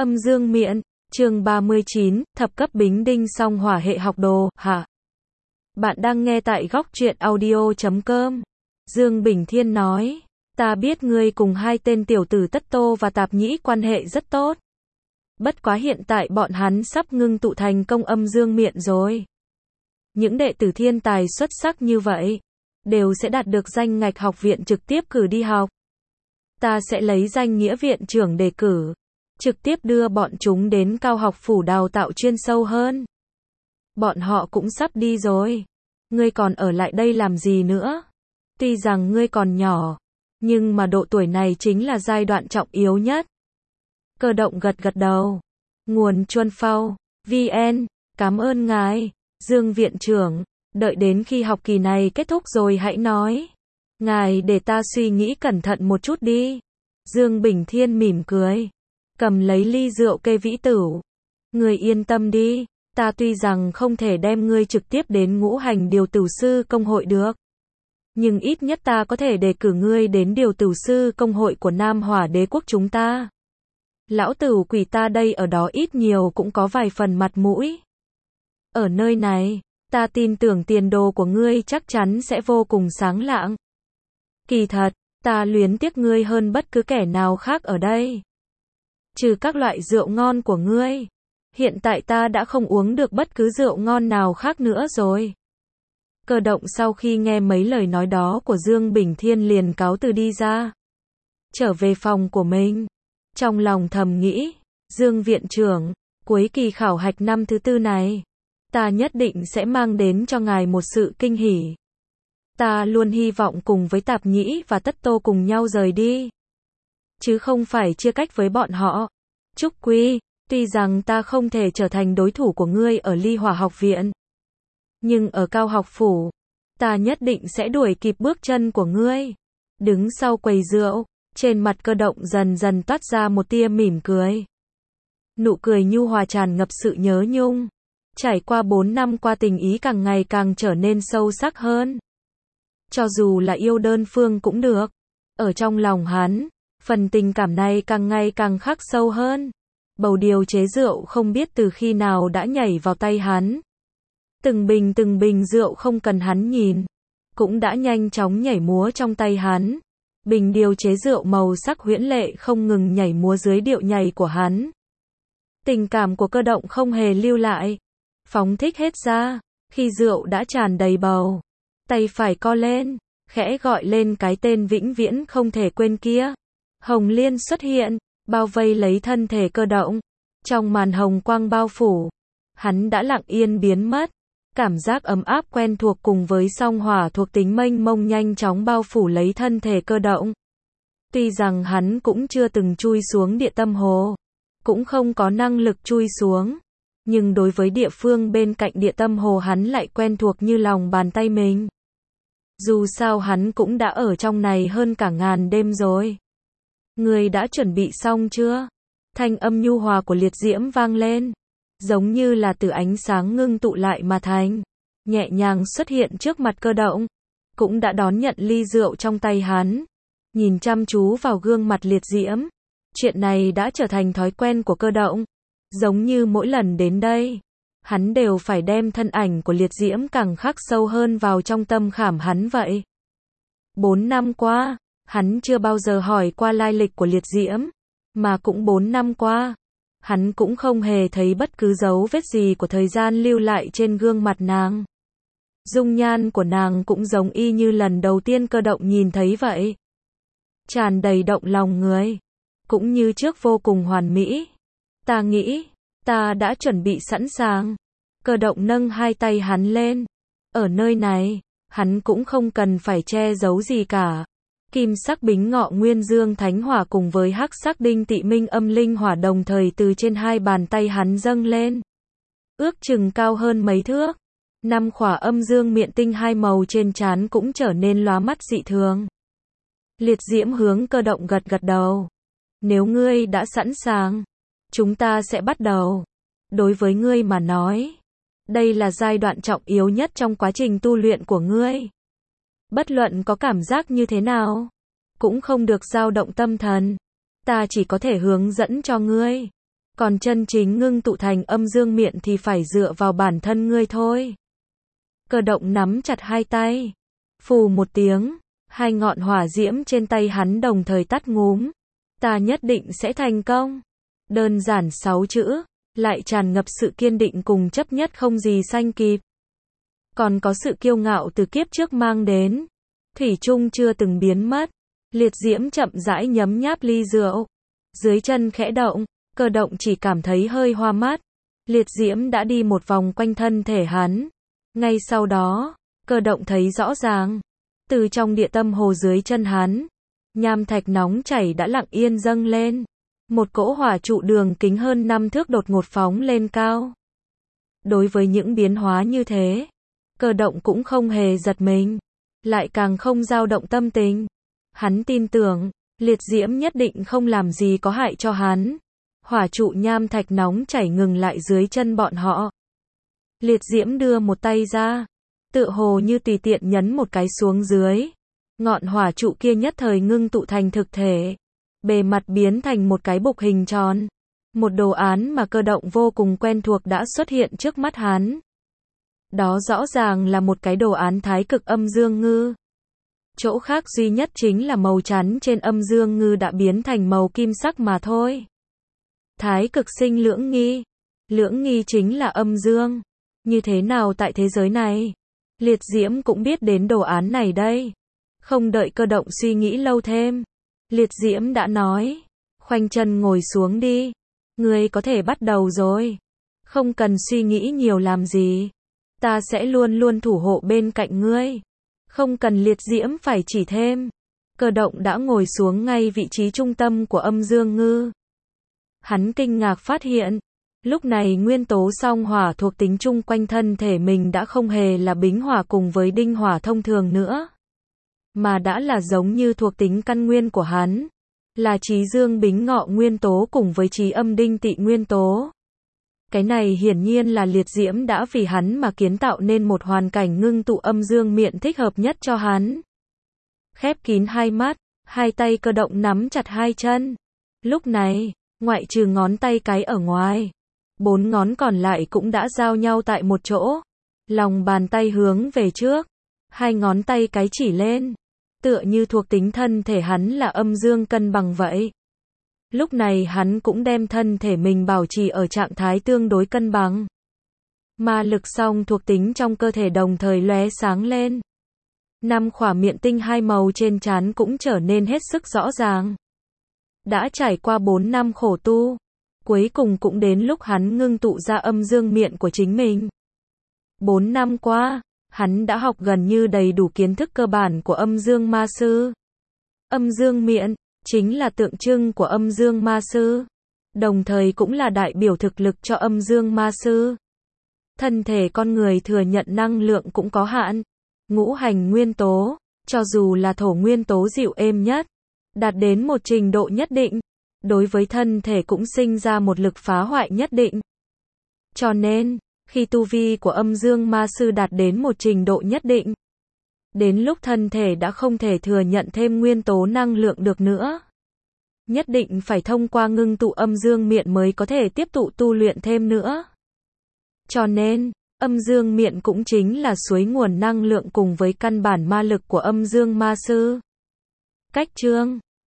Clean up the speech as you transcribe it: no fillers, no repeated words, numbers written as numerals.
Âm dương miện, chương 39, thập cấp bính đinh song hỏa hệ học đồ, hả? Bạn đang nghe tại góc truyện audio.com. Dương Bình Thiên nói, ta biết ngươi cùng hai tên tiểu tử Tất Tô và Tạp Nhĩ quan hệ rất tốt. Bất quá hiện tại bọn hắn sắp ngưng tụ thành công âm dương miện rồi. Những đệ tử thiên tài xuất sắc như vậy, đều sẽ đạt được danh ngạch học viện trực tiếp cử đi học. Ta sẽ lấy danh nghĩa viện trưởng đề cử, trực tiếp đưa bọn chúng đến cao học phủ đào tạo chuyên sâu hơn. Bọn họ cũng sắp đi rồi. Ngươi còn ở lại đây làm gì nữa? Tuy rằng ngươi còn nhỏ, nhưng mà độ tuổi này chính là giai đoạn trọng yếu nhất. Cơ động gật gật đầu. Nguồn Chuân Phao, VN, cảm ơn ngài, Dương viện trưởng, đợi đến khi học kỳ này kết thúc rồi hãy nói. Ngài để ta suy nghĩ cẩn thận một chút đi. Dương Bình Thiên mỉm cười, cầm lấy ly rượu cây vĩ tửu. Ngươi yên tâm đi, ta tuy rằng không thể đem ngươi trực tiếp đến ngũ hành điều tử sư công hội được, nhưng ít nhất ta có thể đề cử ngươi đến điều tử sư công hội của Nam Hỏa Đế quốc chúng ta. Lão tử quỷ ta đây ở đó ít nhiều cũng có vài phần mặt mũi. Ở nơi này, ta tin tưởng tiền đồ của ngươi chắc chắn sẽ vô cùng sáng lạng. Kỳ thật, ta luyến tiếc ngươi hơn bất cứ kẻ nào khác ở đây. Trừ các loại rượu ngon của ngươi, hiện tại ta đã không uống được bất cứ rượu ngon nào khác nữa rồi. Cơ động sau khi nghe mấy lời nói đó của Dương Bình Thiên liền cáo từ đi ra, trở về phòng của mình. Trong lòng thầm nghĩ, Dương viện trưởng, cuối kỳ khảo hạch năm thứ tư này, ta nhất định sẽ mang đến cho ngài một sự kinh hỉ. Ta luôn hy vọng cùng với Tạp Nhĩ và Tất Tô cùng nhau rời đi, chứ không phải chia cách với bọn họ. Trúc Quy, tuy rằng ta không thể trở thành đối thủ của ngươi ở Ly Hỏa học viện, nhưng ở Cao học phủ, ta nhất định sẽ đuổi kịp bước chân của ngươi. Đứng sau quầy rượu, trên mặt Cơ động dần dần toát ra một tia mỉm cười. Nụ cười nhu hòa tràn ngập sự nhớ nhung. Trải qua 4 năm qua tình ý càng ngày càng trở nên sâu sắc hơn. Cho dù là yêu đơn phương cũng được. Ở trong lòng hắn, phần tình cảm này càng ngày càng khắc sâu hơn. Bầu điều chế rượu không biết từ khi nào đã nhảy vào tay hắn. Từng bình rượu không cần hắn nhìn, cũng đã nhanh chóng nhảy múa trong tay hắn. Bình điều chế rượu màu sắc huyễn lệ không ngừng nhảy múa dưới điệu nhảy của hắn. Tình cảm của Cơ động không hề lưu lại, phóng thích hết ra. Khi rượu đã tràn đầy bầu, tay phải co lên, khẽ gọi lên cái tên vĩnh viễn không thể quên kia. Hồng liên xuất hiện, bao vây lấy thân thể Cơ động. Trong màn hồng quang bao phủ, hắn đã lặng yên biến mất. Cảm giác ấm áp quen thuộc cùng với song hỏa thuộc tính mênh mông nhanh chóng bao phủ lấy thân thể Cơ động. Tuy rằng hắn cũng chưa từng chui xuống địa tâm hồ, cũng không có năng lực chui xuống, nhưng đối với địa phương bên cạnh địa tâm hồ hắn lại quen thuộc như lòng bàn tay mình. Dù sao hắn cũng đã ở trong này hơn cả ngàn đêm rồi. Ngươi đã chuẩn bị xong chưa? Thanh âm nhu hòa của liệt diễm vang lên, giống như là từ ánh sáng ngưng tụ lại mà thành, nhẹ nhàng xuất hiện trước mặt Cơ động, cũng đã đón nhận ly rượu trong tay hắn, nhìn chăm chú vào gương mặt liệt diễm. Chuyện này đã trở thành thói quen của Cơ động, giống như mỗi lần đến đây, hắn đều phải đem thân ảnh của liệt diễm càng khắc sâu hơn vào trong tâm khảm hắn vậy. 4 năm qua, hắn chưa bao giờ hỏi qua lai lịch của liệt diễm, mà cũng 4 năm qua, hắn cũng không hề thấy bất cứ dấu vết gì của thời gian lưu lại trên gương mặt nàng. Dung nhan của nàng cũng giống y như lần đầu tiên Cơ động nhìn thấy vậy. Tràn đầy động lòng người, cũng như trước vô cùng hoàn mỹ. Ta nghĩ, ta đã chuẩn bị sẵn sàng. Cơ động nâng hai tay hắn lên. Ở nơi này, hắn cũng không cần phải che giấu gì cả. Kim sắc bính ngọ nguyên dương thánh hỏa cùng với hắc sắc đinh tị minh âm linh hỏa đồng thời từ trên hai bàn tay hắn dâng lên. Ước chừng cao hơn mấy thước. 5 khỏa âm dương miện tinh hai màu trên trán cũng trở nên lóa mắt dị thường. Liệt diễm hướng Cơ động gật gật đầu. Nếu ngươi đã sẵn sàng, chúng ta sẽ bắt đầu. Đối với ngươi mà nói, đây là giai đoạn trọng yếu nhất trong quá trình tu luyện của ngươi. Bất luận có cảm giác như thế nào, cũng không được dao động tâm thần. Ta chỉ có thể hướng dẫn cho ngươi. Còn chân chính ngưng tụ thành âm dương miện thì phải dựa vào bản thân ngươi thôi. Cơ động nắm chặt hai tay. Phù một tiếng, hai ngọn hỏa diễm trên tay hắn đồng thời tắt ngúm. Ta nhất định sẽ thành công. Đơn giản 6 chữ, lại tràn ngập sự kiên định cùng chấp nhất không gì sánh kịp. Còn có sự kiêu ngạo từ kiếp trước mang đến. Thủy chung chưa từng biến mất. Liệt diễm chậm rãi nhấm nháp ly rượu. Dưới chân khẽ động, Cơ động chỉ cảm thấy hơi hoa mắt. Liệt diễm đã đi một vòng quanh thân thể hắn. Ngay sau đó, Cơ động thấy rõ ràng. Từ trong địa tâm hồ dưới chân hắn, nham thạch nóng chảy đã lặng yên dâng lên. Một cỗ hỏa trụ đường kính hơn 5 thước đột ngột phóng lên cao. Đối với những biến hóa như thế, Cơ động cũng không hề giật mình, lại càng không dao động tâm tình. Hắn tin tưởng, liệt diễm nhất định không làm gì có hại cho hắn. Hỏa trụ nham thạch nóng chảy ngừng lại dưới chân bọn họ. Liệt diễm đưa một tay ra, tựa hồ như tùy tiện nhấn một cái xuống dưới. Ngọn hỏa trụ kia nhất thời ngưng tụ thành thực thể. Bề mặt biến thành một cái bục hình tròn. Một đồ án mà Cơ động vô cùng quen thuộc đã xuất hiện trước mắt hắn. Đó rõ ràng là một cái đồ án thái cực âm dương ngư. Chỗ khác duy nhất chính là màu trắng trên âm dương ngư đã biến thành màu kim sắc mà thôi. Thái cực sinh lưỡng nghi. Lưỡng nghi chính là âm dương. Như thế nào tại thế giới này? Liệt diễm cũng biết đến đồ án này đây. Không đợi Cơ động suy nghĩ lâu thêm, liệt diễm đã nói, khoanh chân ngồi xuống đi. Ngươi có thể bắt đầu rồi. Không cần suy nghĩ nhiều làm gì. Ta sẽ luôn luôn thủ hộ bên cạnh ngươi. Không cần liệt diễm phải chỉ thêm. Cơ động đã ngồi xuống ngay vị trí trung tâm của âm dương ngư. Hắn kinh ngạc phát hiện, lúc này nguyên tố song hỏa thuộc tính chung quanh thân thể mình đã không hề là bính hỏa cùng với đinh hỏa thông thường nữa, mà đã là giống như thuộc tính căn nguyên của hắn, là trí dương bính ngọ nguyên tố cùng với trí âm đinh tỵ nguyên tố. Cái này hiển nhiên là liệt diễm đã vì hắn mà kiến tạo nên một hoàn cảnh ngưng tụ âm dương miện thích hợp nhất cho hắn. Khép kín hai mắt, hai tay Cơ động nắm chặt hai chân. Lúc này, ngoại trừ ngón tay cái ở ngoài, 4 ngón còn lại cũng đã giao nhau tại một chỗ. Lòng bàn tay hướng về trước, hai ngón tay cái chỉ lên, tựa như thuộc tính thân thể hắn là âm dương cân bằng vậy. Lúc này hắn cũng đem thân thể mình bảo trì ở trạng thái tương đối cân bằng. Ma lực song thuộc tính trong cơ thể đồng thời lóe sáng lên. 5 khỏa miện tinh hai màu trên trán cũng trở nên hết sức rõ ràng. Đã trải qua 4 năm khổ tu, cuối cùng cũng đến lúc hắn ngưng tụ ra âm dương miện của chính mình. 4 năm qua, hắn đã học gần như đầy đủ kiến thức cơ bản của âm dương ma sư. Âm dương miện chính là tượng trưng của âm dương ma sư, đồng thời cũng là đại biểu thực lực cho âm dương ma sư. Thân thể con người thừa nhận năng lượng cũng có hạn. Ngũ hành nguyên tố, cho dù là thổ nguyên tố dịu êm nhất, đạt đến một trình độ nhất định, đối với thân thể cũng sinh ra một lực phá hoại nhất định. Cho nên, khi tu vi của âm dương ma sư đạt đến một trình độ nhất định, đến lúc thân thể đã không thể thừa nhận thêm nguyên tố năng lượng được nữa, nhất định phải thông qua ngưng tụ âm dương miện mới có thể tiếp tục tu luyện thêm nữa. Cho nên, âm dương miện cũng chính là suối nguồn năng lượng cùng với căn bản ma lực của âm dương ma sư. Cách chương